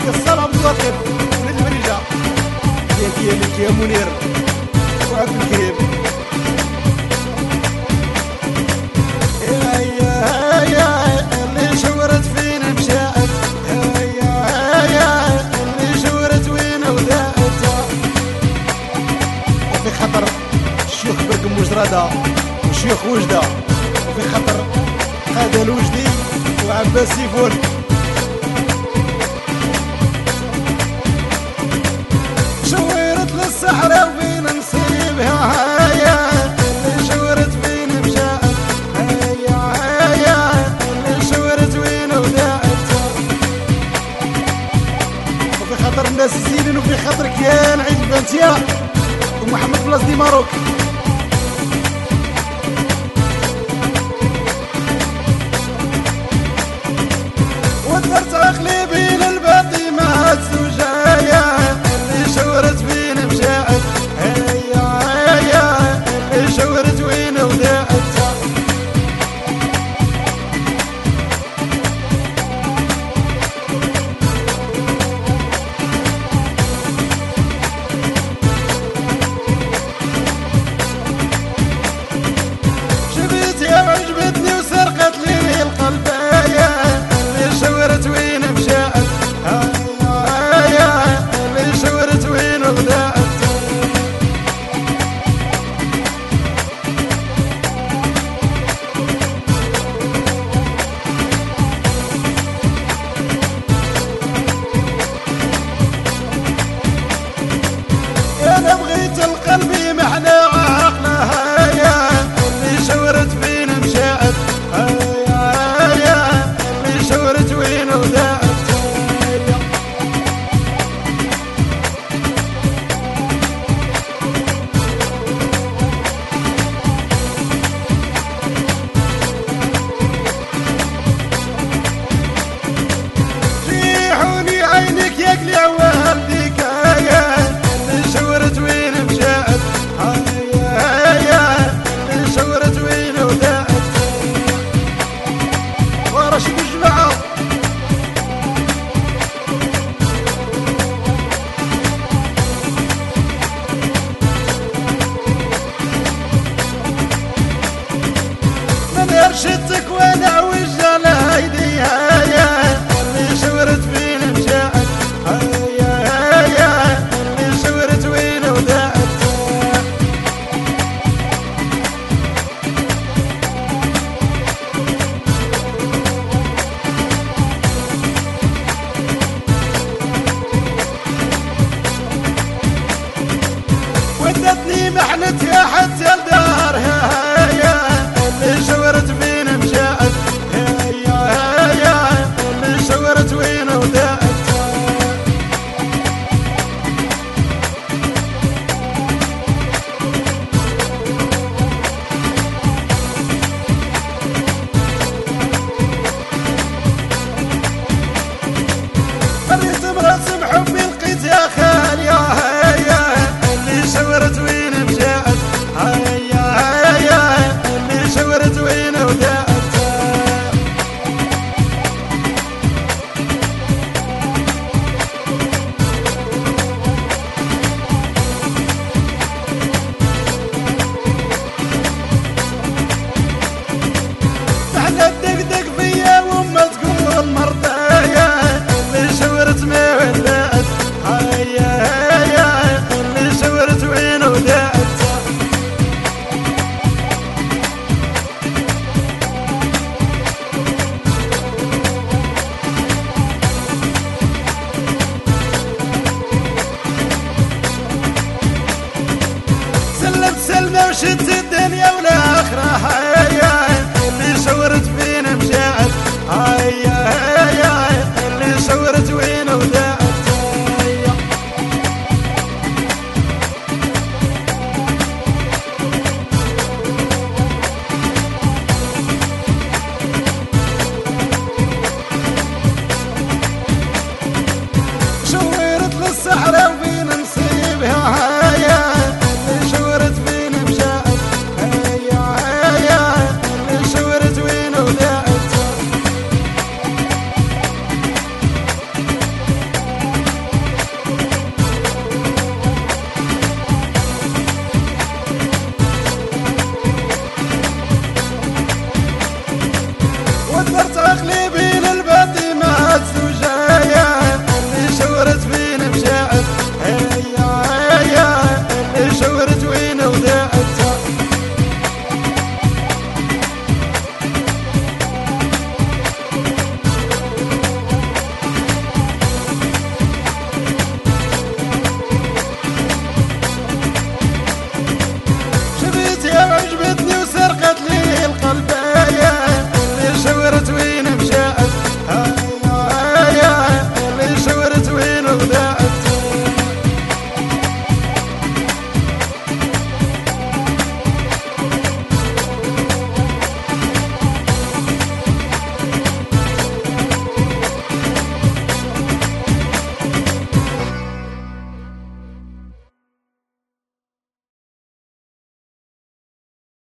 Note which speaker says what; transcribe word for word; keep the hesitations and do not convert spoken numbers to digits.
Speaker 1: السلام لطيف ولد المريجة يا لك يا منير وعبد الكريم. يا يا يا اللي شورت فينا مشاءت، يا يا يا اللي شورت وين وداءت. وفي خطر الشيوخ برقم وجرادة وشيوخ وجدة، وفي خطر هذا الوجدي وعباس سيفون. شورت للصحراء وفين نصيبها، هيا اللي شورت فين مشاءت، هيا هيا اللي شورت وين وداءت. وفي خطر الناس الزينين، وفي خطر كيان عيد البنتيا ومحمد بلاص دي ماروك. ودرت عقلي بين الباطمات زوجايا اللي شورت فين مشاءت، هيا هيا اللي شورت وين وداءت. شبيتها وعجبتني وسرقت لي القلب، اللي شورت وين مشاءت، هيا هيا اللي شورت وين وداءت. انا بغيت القلب محنى عقلها، هيا اللي شورت فين مشاءت، هيا هيا اللي شورت وين وداءت. ريحوني عينك يا قلع والديك، هيا اللي شورت وين مشاءت، هيا هيا اللي شورت وين وداءت. ورشد الجماعة من ارشدتك وانا عوج على هيدي، هيا اللي شورت فين مشاءت، هيا هيا اللي شورت وين وداءت. ودتني محنتها حتى لدارها، هيا اللي شورت فين مشاءت، شورت